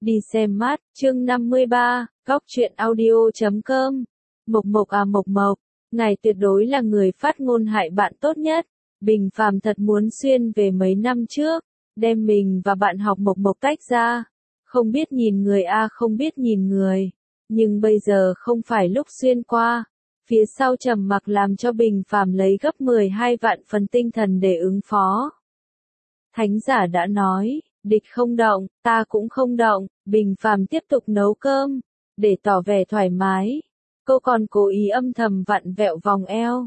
Đi xem mắt, chương 53, góc truyện audio.com. Mộc Mộc à Mộc Mộc, ngài tuyệt đối là người phát ngôn hại bạn tốt nhất. Bình Phàm thật muốn xuyên về mấy năm trước, đem mình và bạn học Mộc Mộc tách ra. Không biết nhìn người a không biết nhìn người. Nhưng bây giờ không phải lúc xuyên qua. Phía sau trầm mặc làm cho Bình Phàm lấy gấp 12 vạn phần tinh thần để ứng phó. Thánh giả đã nói, địch không động, ta cũng không động. Bình Phàm tiếp tục nấu cơm, để tỏ vẻ thoải mái. Cô còn cố ý âm thầm vặn vẹo vòng eo.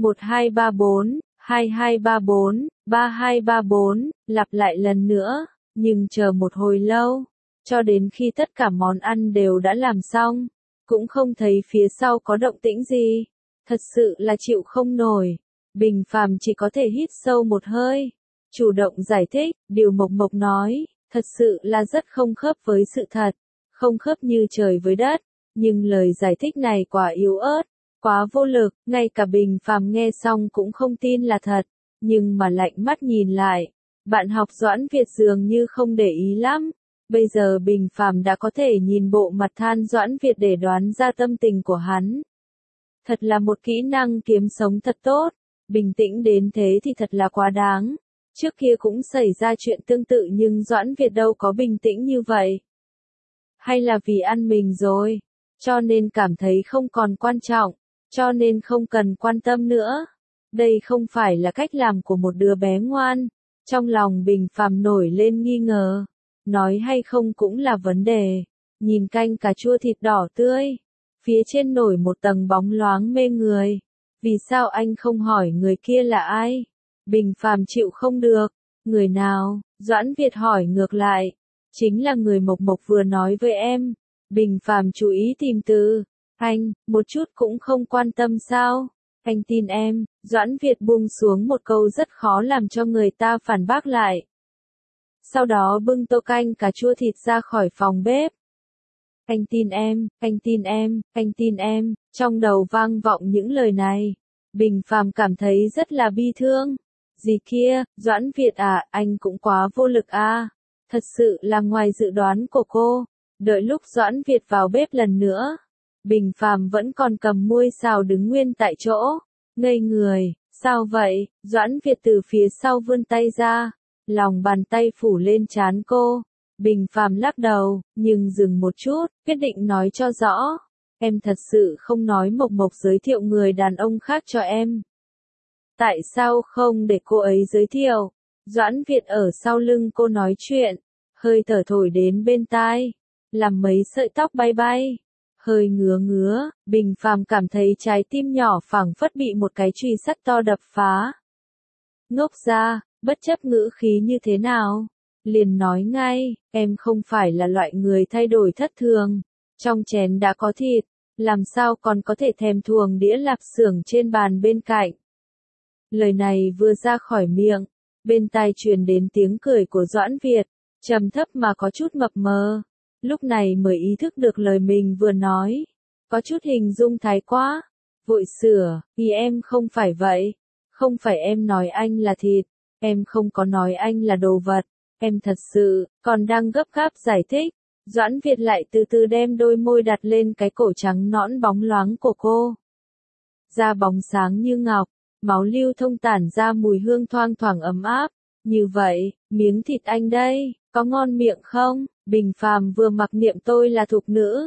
1234, 2234, 3234, lặp lại lần nữa, nhưng chờ một hồi lâu, cho đến khi tất cả món ăn đều đã làm xong, cũng không thấy phía sau có động tĩnh gì. Thật sự là chịu không nổi. Bình Phàm chỉ có thể hít sâu một hơi, chủ động giải thích, điều Mộc Mộc nói, thật sự là rất không khớp với sự thật, không khớp như trời với đất, nhưng lời giải thích này quá yếu ớt, quá vô lực, ngay cả Bình Phàm nghe xong cũng không tin là thật, nhưng mà lạnh mắt nhìn lại, bạn học Doãn Việt dường như không để ý lắm. Bây giờ Bình Phàm đã có thể nhìn bộ mặt than Doãn Việt để đoán ra tâm tình của hắn. Thật là một kỹ năng kiếm sống thật tốt, bình tĩnh đến thế thì thật là quá đáng. Trước kia cũng xảy ra chuyện tương tự nhưng Doãn Việt đâu có bình tĩnh như vậy. Hay là vì ăn mình rồi, cho nên cảm thấy không còn quan trọng, cho nên không cần quan tâm nữa. Đây không phải là cách làm của một đứa bé ngoan. Trong lòng Bình Phàm nổi lên nghi ngờ. Nói hay không cũng là vấn đề. Nhìn canh cà chua thịt đỏ tươi. Phía trên nổi một tầng bóng loáng mê người. Vì sao anh không hỏi người kia là ai? Bình Phàm chịu không được. Người nào? Doãn Việt hỏi ngược lại. Chính là người Mộc Mộc vừa nói với em. Bình Phàm chú ý tìm từ. Anh, một chút cũng không quan tâm sao? Anh tin em. Doãn Việt buông xuống một câu rất khó làm cho người ta phản bác lại. Sau đó bưng tô canh cà chua thịt ra khỏi phòng bếp. Anh tin em, anh tin em, anh tin em. Trong đầu vang vọng những lời này. Bình Phàm cảm thấy rất là bi thương. Gì kia, Doãn Việt à, anh cũng quá vô lực à. Thật sự là ngoài dự đoán của cô. Đợi lúc Doãn Việt vào bếp lần nữa, Bình Phàm vẫn còn cầm muôi xào đứng nguyên tại chỗ. Ngây người, sao vậy? Doãn Việt từ phía sau vươn tay ra, lòng bàn tay phủ lên trán cô. Bình Phàm lắc đầu, nhưng dừng một chút, quyết định nói cho rõ. Em thật sự không nói Mộc Mộc giới thiệu người đàn ông khác cho em. Tại sao không để cô ấy giới thiệu? Doãn Việt ở sau lưng cô nói chuyện, hơi thở thổi đến bên tai, làm mấy sợi tóc bay bay. Hơi ngứa ngứa, Bình Phàm cảm thấy trái tim nhỏ phảng phất bị một cái chùy sắt to đập phá. Ngốc ra, bất chấp ngữ khí như thế nào, liền nói ngay, em không phải là loại người thay đổi thất thường. Trong chén đã có thịt, làm sao còn có thể thèm thuồng đĩa lạp xưởng trên bàn bên cạnh. Lời này vừa ra khỏi miệng, bên tai truyền đến tiếng cười của Doãn Việt, trầm thấp mà có chút mập mờ. Lúc này mới ý thức được lời mình vừa nói. Có chút hình dung thái quá. Vội sửa, vì em không phải vậy. Không phải em nói anh là thịt. Em không có nói anh là đồ vật. Em thật sự, còn đang gấp gáp giải thích. Doãn Việt lại từ từ đem đôi môi đặt lên cái cổ trắng nõn bóng loáng của cô. Da bóng sáng như ngọc, máu lưu thông tản ra mùi hương thoang thoảng ấm áp. Như vậy, miếng thịt anh đây, có ngon miệng không? Bình Phàm vừa mặc niệm tôi là thục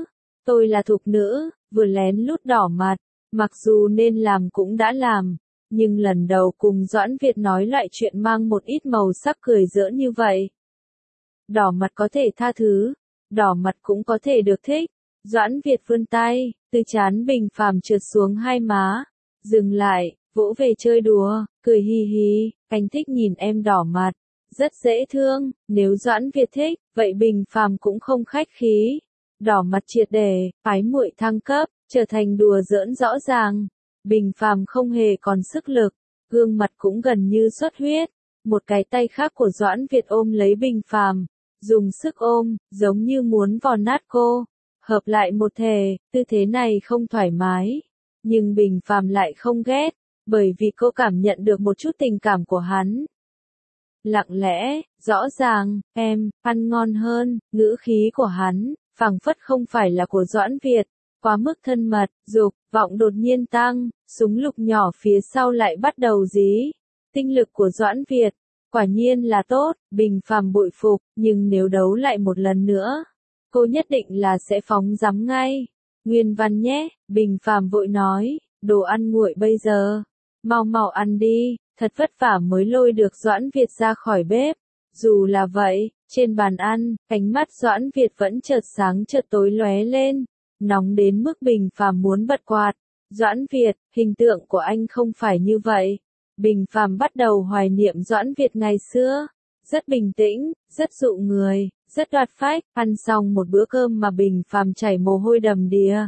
nữ, vừa lén lút đỏ mặt, mặc dù nên làm cũng đã làm, nhưng lần đầu cùng Doãn Việt nói loại chuyện mang một ít màu sắc cười giỡn như vậy. Đỏ mặt có thể tha thứ, đỏ mặt cũng có thể được thích. Doãn Việt vươn tay, từ trán Bình Phàm trượt xuống hai má, dừng lại, vỗ về chơi đùa, cười hi hi, anh thích nhìn em đỏ mặt. Rất dễ thương, nếu Doãn Việt thích, vậy Bình Phàm cũng không khách khí. Đỏ mặt triệt để, ái muội thăng cấp, trở thành đùa giỡn rõ ràng. Bình Phàm không hề còn sức lực, gương mặt cũng gần như xuất huyết. Một cái tay khác của Doãn Việt ôm lấy Bình Phàm, dùng sức ôm, giống như muốn vò nát cô. Hợp lại một thể, tư thế này không thoải mái. Nhưng Bình Phàm lại không ghét, bởi vì cô cảm nhận được một chút tình cảm của hắn. lặng lẽ, rõ ràng, em, ăn ngon hơn, ngữ khí của hắn, phảng phất không phải là của Doãn Việt, quá mức thân mật, dục vọng đột nhiên tăng, súng lục nhỏ phía sau lại bắt đầu dí. Tinh lực của Doãn Việt, quả nhiên là tốt, Bình Phàm bội phục, nhưng nếu đấu lại một lần nữa, cô nhất định là sẽ phóng rắm ngay. Nguyên văn nhé, Bình Phàm vội nói, đồ ăn nguội bây giờ, mau mau ăn đi, thật vất vả mới lôi được Doãn Việt ra khỏi bếp. Dù là vậy, trên bàn ăn, ánh mắt Doãn Việt vẫn chợt sáng chợt tối lóe lên, nóng đến mức Bình Phàm muốn bật quạt. Doãn Việt, hình tượng của anh không phải như vậy. Bình Phàm bắt đầu hoài niệm Doãn Việt ngày xưa, rất bình tĩnh, rất dụ người, rất đoạt phách, ăn xong một bữa cơm mà Bình Phàm chảy mồ hôi đầm đìa.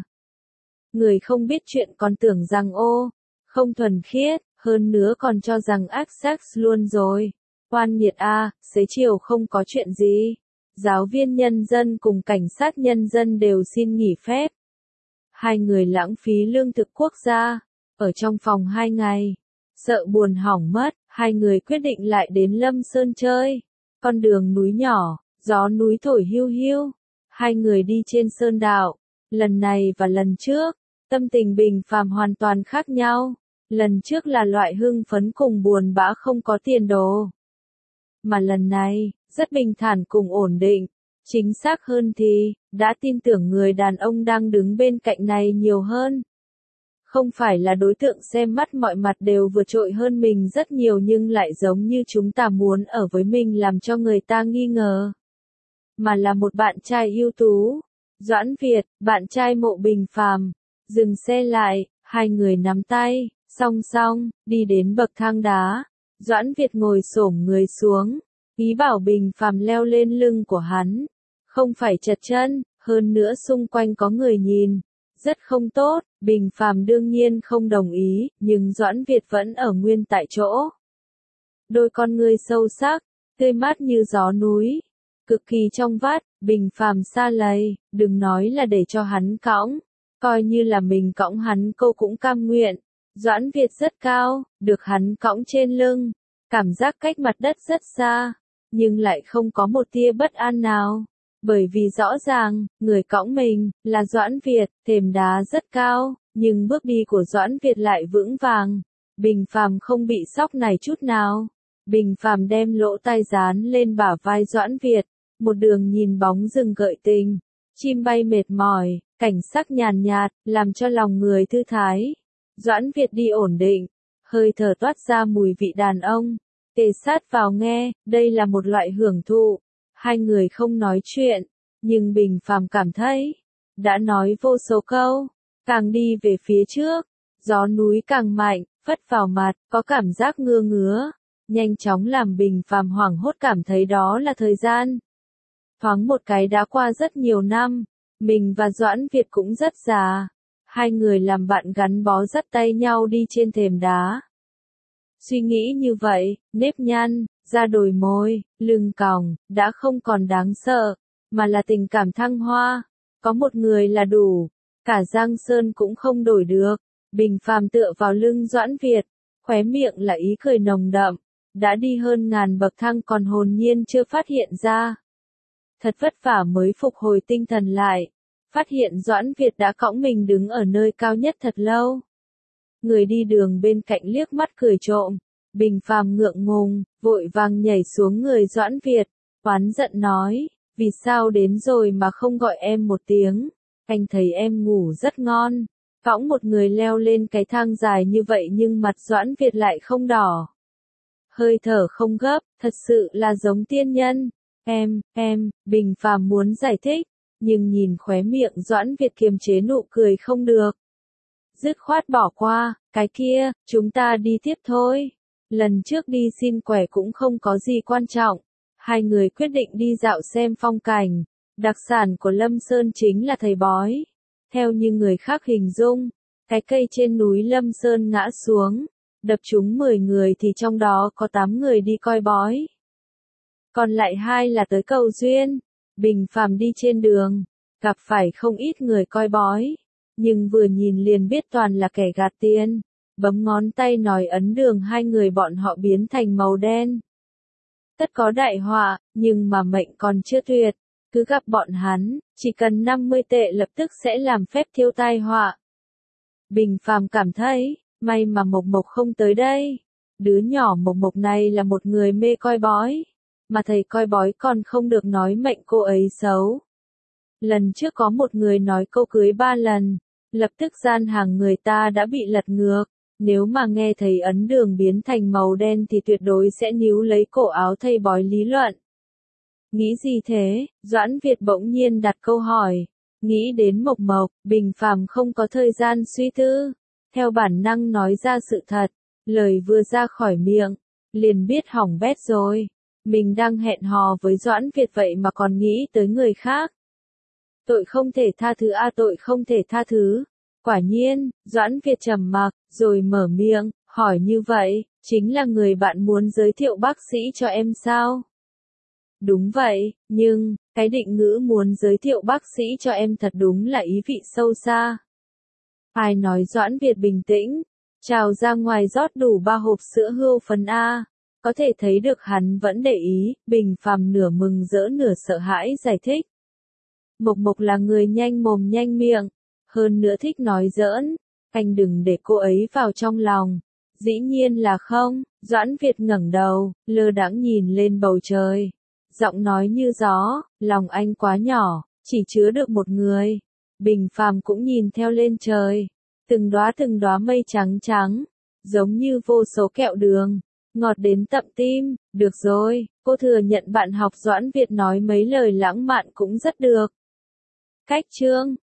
Người không biết chuyện còn tưởng rằng không thuần khiết, hơn nữa còn cho rằng ác sex luôn rồi. Oan nghiệt a, xế chiều không có chuyện gì. Giáo viên nhân dân cùng cảnh sát nhân dân đều xin nghỉ phép. Hai người lãng phí lương thực quốc gia, ở trong phòng 2 ngày. Sợ buồn hỏng mất, hai người quyết định lại đến Lâm Sơn chơi. Con đường núi nhỏ, gió núi thổi hiu hiu. Hai người đi trên sơn đạo. Lần này và lần trước, tâm tình Bình Phàm hoàn toàn khác nhau. Lần trước là loại hưng phấn cùng buồn bã không có tiền đồ. Mà lần này, rất bình thản cùng ổn định. Chính xác hơn thì, đã tin tưởng người đàn ông đang đứng bên cạnh này nhiều hơn. Không phải là đối tượng xem mắt mọi mặt đều vượt trội hơn mình rất nhiều nhưng lại giống như chúng ta muốn ở với mình làm cho người ta nghi ngờ. Mà là một bạn trai ưu tú. Doãn Việt, bạn trai Mộ Bình Phàm, dừng xe lại, hai người nắm tay, song song, đi đến bậc thang đá. Doãn Việt ngồi xổm người xuống, ý bảo Bình Phàm leo lên lưng của hắn. Không phải chật chân, hơn nữa xung quanh có người nhìn. Rất không tốt, Bình Phàm đương nhiên không đồng ý, nhưng Doãn Việt vẫn ở nguyên tại chỗ. Đôi con ngươi sâu sắc, tươi mát như gió núi, cực kỳ trong vắt, Bình Phàm xa lầy, đừng nói là để cho hắn cõng, coi như là mình cõng hắn cô cũng cam nguyện. Doãn Việt rất cao, được hắn cõng trên lưng, cảm giác cách mặt đất rất xa, nhưng lại không có một tia bất an nào. Bởi vì rõ ràng, người cõng mình, là Doãn Việt, thềm đá rất cao, nhưng bước đi của Doãn Việt lại vững vàng. Bình Phàm không bị sốc này chút nào. Bình Phàm đem lỗ tai dán lên bả vai Doãn Việt, một đường nhìn bóng rừng gợi tình. Chim bay mệt mỏi, cảnh sắc nhàn nhạt, làm cho lòng người thư thái. Doãn Việt đi ổn định, hơi thở toát ra mùi vị đàn ông. Kề sát vào nghe, đây là một loại hưởng thụ. Hai người không nói chuyện, nhưng Bình Phàm cảm thấy, đã nói vô số câu, càng đi về phía trước, gió núi càng mạnh, phất vào mặt, có cảm giác ngứa ngứa, nhanh chóng làm Bình Phàm hoảng hốt cảm thấy đó là thời gian. Thoáng một cái đã qua rất nhiều năm, mình và Doãn Việt cũng rất già, hai người làm bạn gắn bó dắt tay nhau đi trên thềm đá. Suy nghĩ như vậy, nếp nhăn, da đồi môi, lưng còng, đã không còn đáng sợ, mà là tình cảm thăng hoa. Có một người là đủ, cả Giang Sơn cũng không đổi được. Bình Phàm tựa vào lưng Doãn Việt, khóe miệng là ý cười nồng đậm, đã đi hơn ngàn bậc thang còn hồn nhiên chưa phát hiện ra. Thật vất vả mới phục hồi tinh thần lại, phát hiện Doãn Việt đã cõng mình đứng ở nơi cao nhất thật lâu. Người đi đường bên cạnh liếc mắt cười trộm. Bình Phàm ngượng ngùng, vội vàng nhảy xuống người Doãn Việt, oán giận nói, vì sao đến rồi mà không gọi em một tiếng, anh thấy em ngủ rất ngon. Cõng một người leo lên cái thang dài như vậy nhưng mặt Doãn Việt lại không đỏ. Hơi thở không gấp, thật sự là giống tiên nhân. Em, Bình Phàm muốn giải thích, nhưng nhìn khóe miệng Doãn Việt kiềm chế nụ cười không được. Dứt khoát bỏ qua, cái kia, chúng ta đi tiếp thôi. Lần trước đi xin quẻ cũng không có gì quan trọng. Hai người quyết định đi dạo xem phong cảnh. Đặc sản của Lâm Sơn chính là thầy bói. Theo như người khác hình dung, cái cây trên núi Lâm Sơn ngã xuống, đập trúng 10 người thì trong đó có 8 người đi coi bói. Còn lại 2 là tới cầu duyên. Bình Phàm đi trên đường, gặp phải không ít người coi bói, nhưng vừa nhìn liền biết toàn là kẻ gạt tiền. Bấm ngón tay nói ấn đường hai người bọn họ biến thành màu đen. tất có đại họa, nhưng mà mệnh còn chưa tuyệt. Cứ gặp bọn hắn, chỉ cần 50 tệ lập tức sẽ làm phép thiêu tai họa. Bình Phàm cảm thấy, may mà Mộc Mộc không tới đây. Đứa nhỏ Mộc Mộc này là một người mê coi bói, mà thầy coi bói còn không được nói mệnh cô ấy xấu. Lần trước có một người nói câu cưới 3 lần, lập tức gian hàng người ta đã bị lật ngược. Nếu mà nghe thấy ấn đường biến thành màu đen thì tuyệt đối sẽ níu lấy cổ áo thầy bói lý luận. Nghĩ gì thế? Doãn Việt bỗng nhiên đặt câu hỏi. Nghĩ đến Mộc Mộc, Bình Phàm không có thời gian suy tư. Theo bản năng nói ra sự thật, lời vừa ra khỏi miệng, liền biết hỏng bét rồi. Mình đang hẹn hò với Doãn Việt vậy mà còn nghĩ tới người khác. Tội không thể tha thứ a, tội không thể tha thứ. Quả nhiên, Doãn Việt trầm mặc, rồi mở miệng, hỏi như vậy, chính là người bạn muốn giới thiệu bác sĩ cho em sao? Đúng vậy, nhưng, cái định ngữ muốn giới thiệu bác sĩ cho em thật đúng là ý vị sâu xa. Ai nói? Doãn Việt bình tĩnh, trào ra ngoài rót đủ 3 hộp sữa hươu phấn A. Có thể thấy được hắn vẫn để ý. Bình Phàm nửa mừng rỡ nửa sợ hãi giải thích. Mộc Mộc là người nhanh mồm nhanh miệng, hơn nữa thích nói giỡn, anh đừng để cô ấy vào trong lòng. Dĩ nhiên là không. Doãn Việt ngẩng đầu, lơ đãng nhìn lên bầu trời. Giọng nói như gió, lòng anh quá nhỏ, chỉ chứa được một người. Bình Phàm cũng nhìn theo lên trời. Từng đóa mây trắng trắng, giống như vô số kẹo đường, ngọt đến tận tim. Được rồi, cô thừa nhận bạn học Doãn Việt nói mấy lời lãng mạn cũng rất được. Cách chương